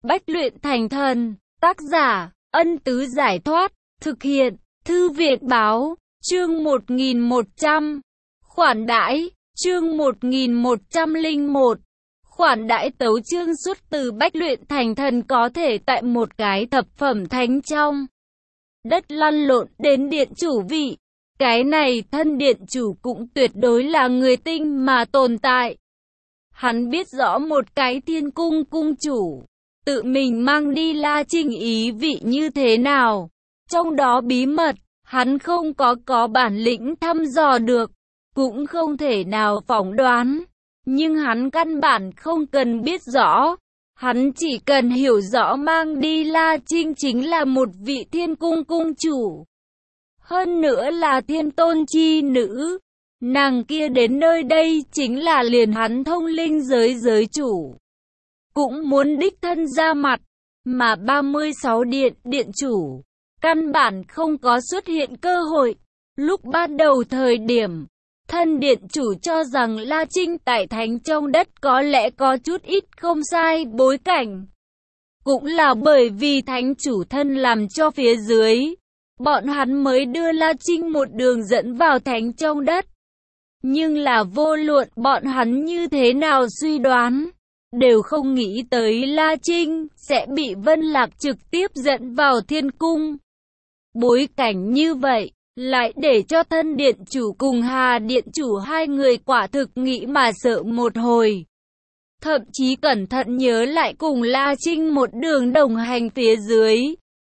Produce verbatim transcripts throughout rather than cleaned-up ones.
Bách luyện thành thần. Tác giả, Ân Tứ Giải Thoát. Thực hiện, Thư Viện Báo. Chương một nghìn một trăm. Khoản đãi. Chương một nghìn một trăm lẻ một. Khoản đãi tấu chương xuất từ Bách luyện thành thần có thể tại một cái thập phẩm thánh trong đất lăn lộn đến điện chủ vị. Cái này thân điện chủ cũng tuyệt đối là người tinh mà tồn tại. Hắn biết rõ một cái thiên cung cung chủ tự mình mang đi La Trinh ý vị như thế nào. Trong đó bí mật, hắn không có có bản lĩnh thăm dò được, cũng không thể nào phỏng đoán. Nhưng hắn căn bản không cần biết rõ. Hắn chỉ cần hiểu rõ mang đi La Trinh chính là một vị thiên cung cung chủ. Hơn nữa là thiên tôn chi nữ. Nàng kia đến nơi đây chính là liền hắn thông linh giới giới chủ cũng muốn đích thân ra mặt. Mà ba mươi sáu điện điện chủ căn bản không có xuất hiện cơ hội. Lúc ban đầu thời điểm, thân điện chủ cho rằng La Trinh tại thánh trong đất có lẽ có chút ít không sai bối cảnh. Cũng là bởi vì thánh chủ thân làm cho phía dưới, bọn hắn mới đưa La Trinh một đường dẫn vào thánh trong đất. Nhưng là vô luận bọn hắn như thế nào suy đoán, đều không nghĩ tới La Trinh sẽ bị Vân Lạc trực tiếp dẫn vào thiên cung. Bối cảnh như vậy, lại để cho thân điện chủ cùng Hà điện chủ hai người quả thực nghĩ mà sợ một hồi. Thậm chí cẩn thận nhớ lại cùng La Trinh một đường đồng hành phía dưới,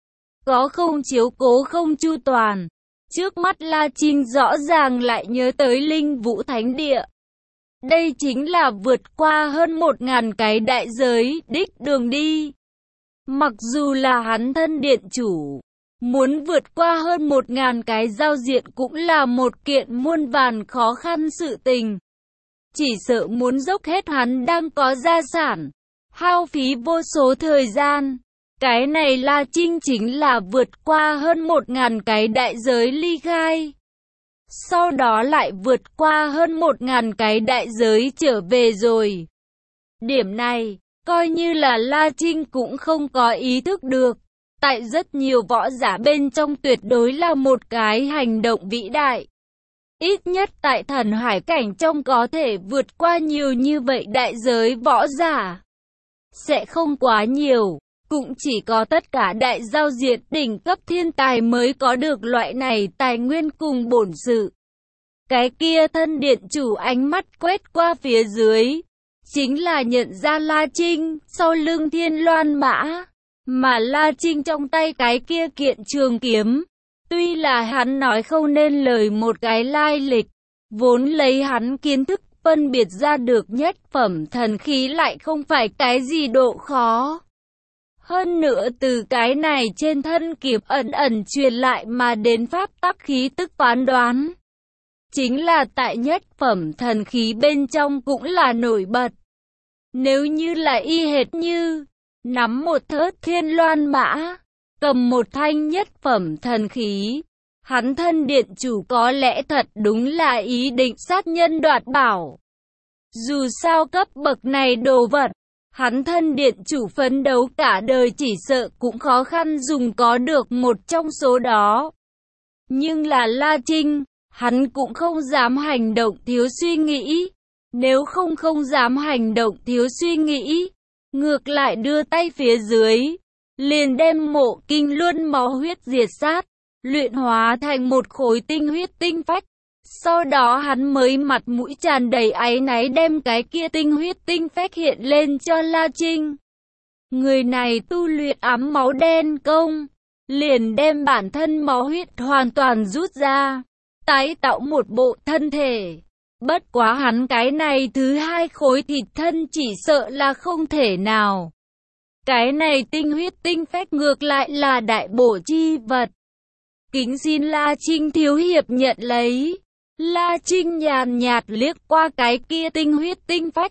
có không chiếu cố không chu toàn. Trước mắt La Trinh rõ ràng lại nhớ tới Linh Vũ Thánh Địa. Đây chính là vượt qua hơn một ngàn cái đại giới đích đường đi. Mặc dù là hắn thân điện chủ, muốn vượt qua hơn một ngàn cái giao diện cũng là một kiện muôn vàn khó khăn sự tình. Chỉ sợ muốn dốc hết hắn đang có gia sản, hao phí vô số thời gian. Cái này La Trinh chính là vượt qua hơn một ngàn cái đại giới ly khai. Sau đó lại vượt qua hơn một ngàn cái đại giới trở về rồi. Điểm này, coi như là La Trinh cũng không có ý thức được. Tại rất nhiều võ giả bên trong tuyệt đối là một cái hành động vĩ đại. Ít nhất tại thần hải cảnh trong có thể vượt qua nhiều như vậy đại giới võ giả sẽ không quá nhiều. Cũng chỉ có tất cả đại giao diện đỉnh cấp thiên tài mới có được loại này tài nguyên cùng bổn sự. Cái kia thân điện chủ ánh mắt quét qua phía dưới, chính là nhận ra La Trinh sau lưng Thiên Loan Mã. Mà La Trinh trong tay cái kia kiện trường kiếm, tuy là hắn nói không nên lời một cái lai lịch, vốn lấy hắn kiến thức phân biệt ra được nhất phẩm thần khí lại không phải cái gì độ khó. Hơn nữa từ cái này trên thân kiếm ẩn ẩn truyền lại mà đến pháp tắc khí tức phán đoán, chính là tại nhất phẩm thần khí bên trong cũng là nổi bật. Nếu như là y hệt như nắm một thớt Thiên Loan Mã, cầm một thanh nhất phẩm thần khí, hắn thân điện chủ có lẽ thật đúng là ý định sát nhân đoạt bảo. Dù sao cấp bậc này đồ vật, hắn thân điện chủ phấn đấu cả đời chỉ sợ cũng khó khăn dùng có được một trong số đó. Nhưng là La Trinh, hắn cũng không dám hành động thiếu suy nghĩ. Nếu không không dám hành động thiếu suy nghĩ, ngược lại đưa tay phía dưới, liền đem mộ kinh luân máu huyết diệt sát, luyện hóa thành một khối tinh huyết tinh phách. Sau đó hắn mới mặt mũi tràn đầy áy náy đem cái kia tinh huyết tinh phách hiện lên cho La Trinh. Người này tu luyện ám máu đen công, liền đem bản thân máu huyết hoàn toàn rút ra, tái tạo một bộ thân thể. Bất quá hắn cái này thứ hai khối thịt thân chỉ sợ là không thể nào. Cái này tinh huyết tinh phách ngược lại là đại bổ chi vật. Kính xin La Trinh thiếu hiệp nhận lấy. La Trinh nhàn nhạt liếc qua cái kia tinh huyết tinh phách.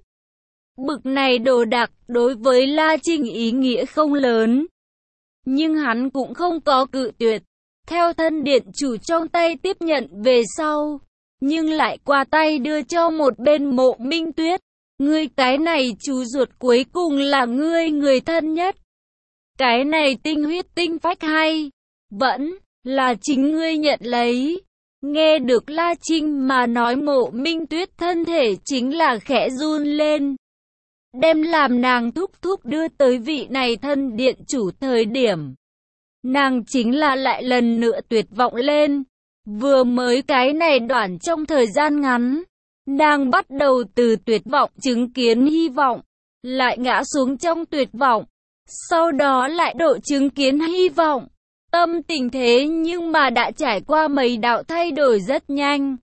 Bực này đồ đạc đối với La Trinh ý nghĩa không lớn, nhưng hắn cũng không có cự tuyệt. Theo thân điện chủ trong tay tiếp nhận về sau, nhưng lại qua tay đưa cho một bên Mộ Minh Tuyết. Ngươi cái này chú ruột cuối cùng là ngươi người thân nhất, Cái này tinh huyết tinh phách hay, vẫn là chính ngươi nhận lấy. Nghe được La Trinh mà nói, Mộ Minh Tuyết thân thể chính là khẽ run lên. Đem làm nàng thúc thúc đưa tới vị này thân điện chủ thời điểm, nàng chính là lại lần nữa tuyệt vọng lên. Vừa mới cái này đoạn trong thời gian ngắn, nàng bắt đầu từ tuyệt vọng chứng kiến hy vọng, lại ngã xuống trong tuyệt vọng, sau đó lại độ chứng kiến hy vọng. Tâm tình thế nhưng mà đã trải qua mấy đạo thay đổi rất nhanh.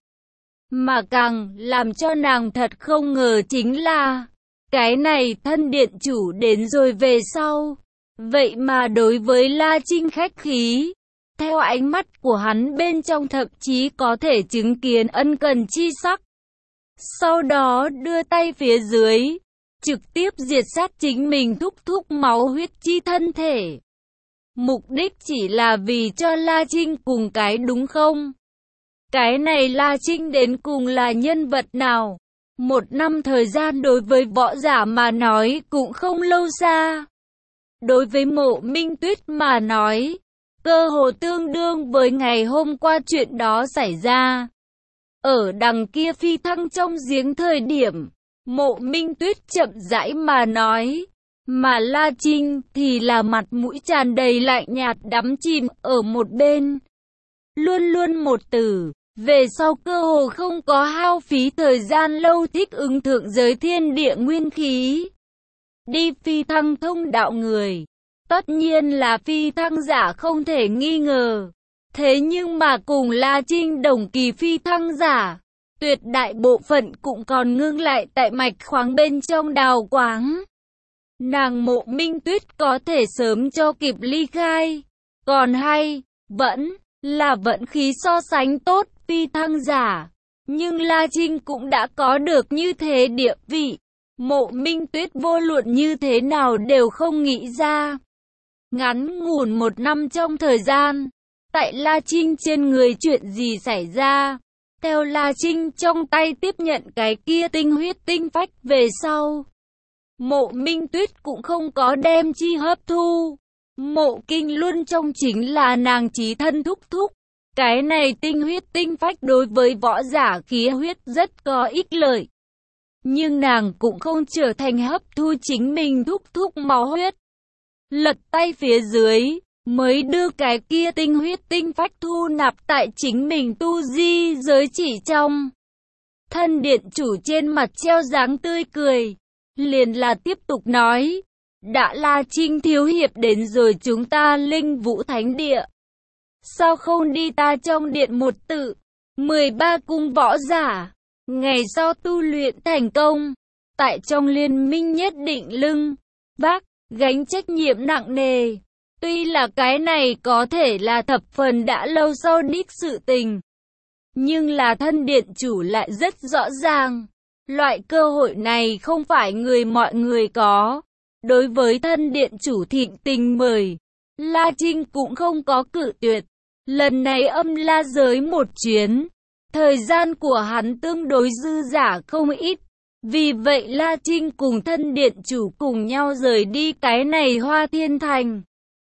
Mà càng làm cho nàng thật không ngờ chính là, cái này thân điện chủ đến rồi về sau, vậy mà đối với La Trinh khách khí. Theo ánh mắt của hắn bên trong thậm chí có thể chứng kiến ân cần chi sắc. Sau đó đưa tay phía dưới, trực tiếp diệt sát chính mình thúc thúc máu huyết chi thân thể. Mục đích chỉ là vì cho La Trinh cùng cái đúng không? Cái này La Trinh đến cùng là nhân vật nào? Một năm thời gian đối với võ giả mà nói cũng không lâu xa. Đối với Mộ Minh Tuyết mà nói, cơ hồ tương đương với ngày hôm qua chuyện đó xảy ra. Ở đằng kia phi thăng trong giếng thời điểm, Mộ Minh Tuyết chậm rãi mà nói, mà La Trinh thì là mặt mũi tràn đầy lạnh nhạt đắm chìm ở một bên. Luôn luôn một từ, về sau cơ hồ không có hao phí thời gian lâu thích ứng thượng giới thiên địa nguyên khí. Đi phi thăng thông đạo người, tất nhiên là phi thăng giả không thể nghi ngờ. Thế nhưng mà cùng La Trinh đồng kỳ phi thăng giả, tuyệt đại bộ phận cũng còn ngưng lại tại mạch khoáng bên trong đào quáng. Nàng Mộ Minh Tuyết có thể sớm cho kịp ly khai, còn hay, vẫn là vận khí so sánh tốt phi thăng giả. Nhưng La Trinh cũng đã có được như thế địa vị, Mộ Minh Tuyết vô luận như thế nào đều không nghĩ ra. Ngắn ngủn một năm trong thời gian, tại La Trinh trên người chuyện gì xảy ra? Theo La Trinh trong tay tiếp nhận cái kia tinh huyết tinh phách về sau, Mộ Minh Tuyết cũng không có đem chi hấp thu. Mộ Kinh luôn trong chính là nàng chí thân thúc thúc. Cái này tinh huyết tinh phách đối với võ giả khí huyết rất có ích lợi. Nhưng nàng cũng không trở thành hấp thu chính mình thúc thúc máu huyết. Lật tay phía dưới, mới đưa cái kia tinh huyết tinh phách thu nạp tại chính mình tu di giới chỉ trong. Thân điện chủ trên mặt treo dáng tươi cười, liền là tiếp tục nói, đã La Trinh thiếu hiệp đến rồi chúng ta Linh Vũ Thánh Địa. Sao không đi ta trong điện một tự, mười ba cung võ giả, ngày sau tu luyện thành công, tại trong liên minh nhất định lưng, vác, gánh trách nhiệm nặng nề. Tuy là cái này có thể là thập phần đã lâu sau đích sự tình, nhưng là thân điện chủ lại rất rõ ràng. Loại cơ hội này không phải người mọi người có. Đối với thân điện chủ thịnh tình mời, La Trinh cũng không có cự tuyệt. Lần này âm la giới một chuyến, thời gian của hắn tương đối dư giả không ít. Vì vậy La Trinh cùng thân điện chủ cùng nhau rời đi cái này Hoa Thiên Thành.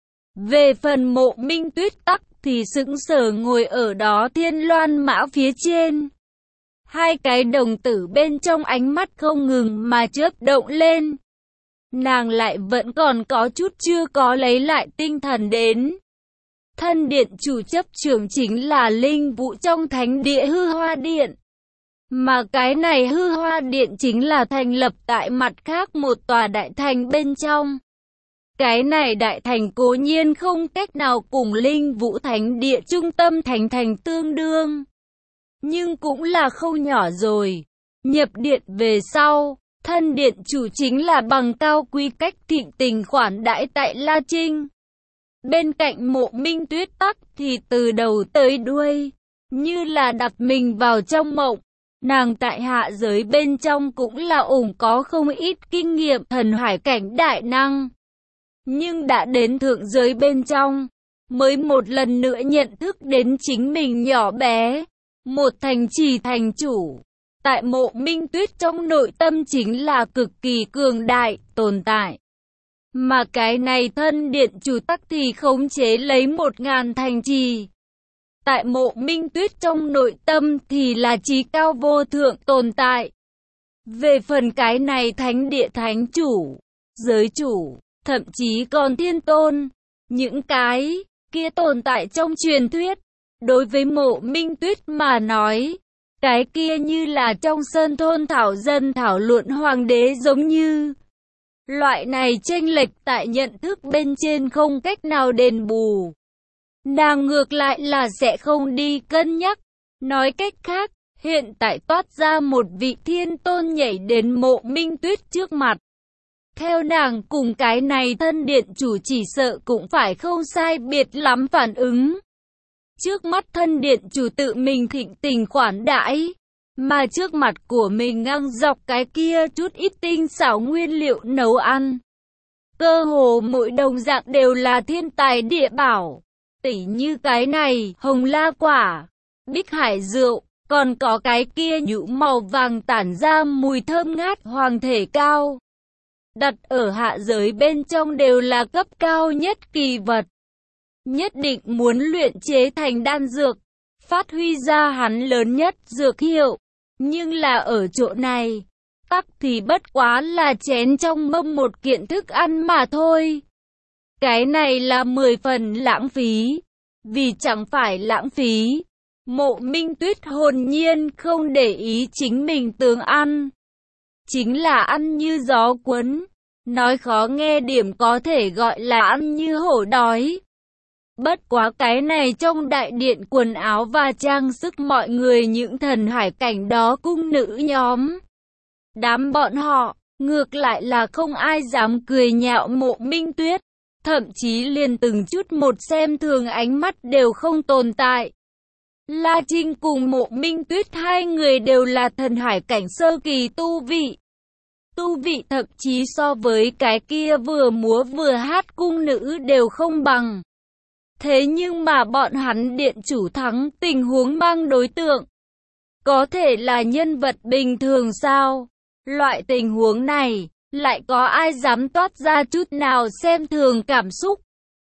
Về phần Mộ Minh Tuyết tắc thì sững sờ ngồi ở đó thiên loan mã phía trên. Hai cái đồng tử bên trong ánh mắt không ngừng mà chớp động lên. Nàng lại vẫn còn có chút chưa có lấy lại tinh thần đến. Thân điện chủ chấp trưởng chính là Linh Vũ trong thánh địa Hư Hoa Điện. Mà cái này Hư Hoa Điện chính là thành lập tại mặt khác một tòa đại thành bên trong. Cái này đại thành cố nhiên không cách nào cùng Linh Vũ Thánh Địa trung tâm thành thành tương đương, nhưng cũng là khâu nhỏ rồi. Nhập điện về sau, thân điện chủ chính là bằng cao quý cách thịnh tình khoản đãi tại La Trinh. Bên cạnh Mộ Minh Tuyết tắc thì từ đầu tới đuôi, như là đặt mình vào trong mộng. Nàng tại hạ giới bên trong cũng là ủng có không ít kinh nghiệm thần hải cảnh đại năng. Nhưng đã đến thượng giới bên trong, mới một lần nữa nhận thức đến chính mình nhỏ bé. Một thành trì thành chủ, tại Mộ Minh Tuyết trong nội tâm chính là cực kỳ cường đại, tồn tại. Mà cái này thân điện chủ tắc thì khống chế lấy một ngàn thành trì. Tại Mộ Minh Tuyết trong nội tâm thì là trí cao vô thượng tồn tại. Về phần cái này thánh địa thánh chủ, giới chủ, thậm chí còn thiên tôn, những cái kia tồn tại trong truyền thuyết, đối với Mộ Minh Tuyết mà nói, cái kia như là trong sơn thôn thảo dân thảo luận hoàng đế giống như. Loại này chênh lệch tại nhận thức bên trên không cách nào đền bù. Nàng ngược lại là sẽ không đi cân nhắc. Nói cách khác, hiện tại toát ra một vị thiên tôn nhảy đến Mộ Minh Tuyết trước mặt. Theo nàng cùng cái này thân điện chủ chỉ sợ cũng phải không sai biệt lắm phản ứng. Trước mắt thân điện chủ tự mình thịnh tình khoản đãi, mà trước mặt của mình ngang dọc cái kia chút ít tinh xảo nguyên liệu nấu ăn. Cơ hồ mỗi đồng dạng đều là thiên tài địa bảo. Tỉ như cái này, hồng la quả, bích hải rượu, còn có cái kia nhũ màu vàng tản ra mùi thơm ngát hoàng thể cao. Đặt ở hạ giới bên trong đều là cấp cao nhất kỳ vật. Nhất định muốn luyện chế thành đan dược, phát huy ra hắn lớn nhất dược hiệu. Nhưng là ở chỗ này, tắc thì bất quá là chén trong mâm một kiện thức ăn mà thôi. Cái này là mười phần lãng phí. Vì chẳng phải lãng phí, Mộ Minh Tuyết hồn nhiên không để ý chính mình tướng ăn. Chính là ăn như gió cuốn. Nói khó nghe điểm có thể gọi là ăn như hổ đói. Bất quá cái này trong đại điện quần áo và trang sức mọi người những thần hải cảnh đó cung nữ nhóm. Đám bọn họ, ngược lại là không ai dám cười nhạo Mộ Minh Tuyết. Thậm chí liền từng chút một xem thường ánh mắt đều không tồn tại. La Trinh cùng Mộ Minh Tuyết hai người đều là thần hải cảnh sơ kỳ tu vị. Tu vị thậm chí so với cái kia vừa múa vừa hát cung nữ đều không bằng. Thế nhưng mà bọn hắn điện chủ thắng tình huống mang đối tượng. Có thể là nhân vật bình thường sao? Loại tình huống này, lại có ai dám toát ra chút nào xem thường cảm xúc?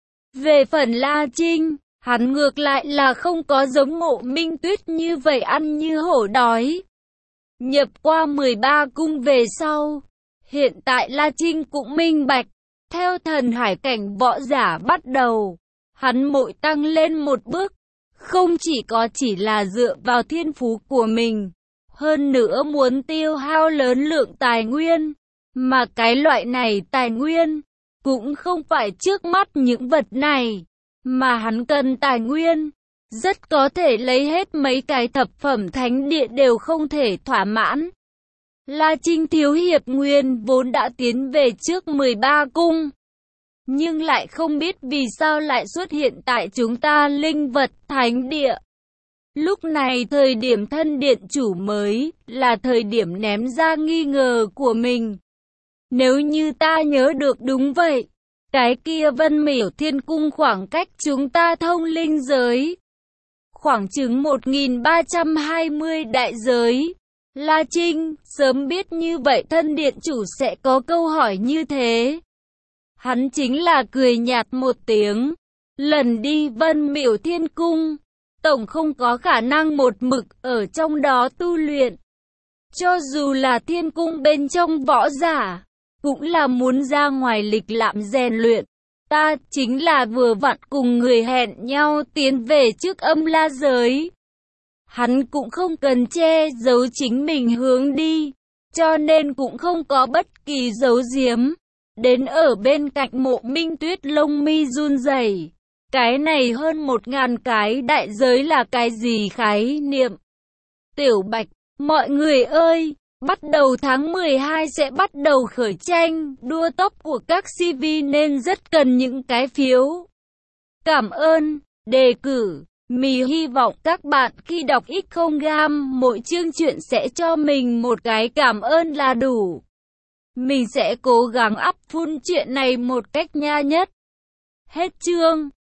Về phần La Trinh, hắn ngược lại là không có giống Mộ Minh Tuyết như vậy ăn như hổ đói. Nhập qua mười ba cung về sau, hiện tại La Trinh cũng minh bạch, theo thần hải cảnh võ giả bắt đầu, hắn mỗi tăng lên một bước, không chỉ có chỉ là dựa vào thiên phú của mình, hơn nữa muốn tiêu hao lớn lượng tài nguyên, mà cái loại này tài nguyên, cũng không phải trước mắt những vật này, mà hắn cần tài nguyên, rất có thể lấy hết mấy cái thập phẩm thánh địa đều không thể thỏa mãn. La Trinh thiếu hiệp nguyên vốn đã tiến về trước mười ba cung, nhưng lại không biết vì sao lại xuất hiện tại chúng ta linh vật thánh địa. Lúc này thời điểm thân điện chủ mới là thời điểm ném ra nghi ngờ của mình. Nếu như ta nhớ được đúng vậy, cái kia Vân Miểu Thiên Cung khoảng cách chúng ta thông linh giới khoảng chừng một nghìn ba trăm hai mươi đại giới. La Trinh sớm biết như vậy thân điện chủ sẽ có câu hỏi như thế. Hắn chính là cười nhạt một tiếng. Lần đi Vân Miểu Thiên Cung, tổng không có khả năng một mực ở trong đó tu luyện. Cho dù là thiên cung bên trong võ giả, cũng là muốn ra ngoài lịch lãm rèn luyện. Ta chính là vừa vặn cùng người hẹn nhau tiến về trước âm la giới. Hắn cũng không cần che giấu chính mình hướng đi, cho nên cũng không có bất kỳ giấu giếm. Đến ở bên cạnh Mộ Minh Tuyết lông mi run rẩy. Cái này hơn một ngàn cái đại giới là cái gì khái niệm? Tiểu Bạch, mọi người ơi, bắt đầu tháng mười hai sẽ bắt đầu khởi tranh, đua tốc của các xê vê nên rất cần những cái phiếu. Cảm ơn, đề cử, mì hy vọng các bạn khi đọc ít không gam mỗi chương truyện sẽ cho mình một cái cảm ơn là đủ. Mình sẽ cố gắng up full chuyện này một cách nha nhất. Hết chương.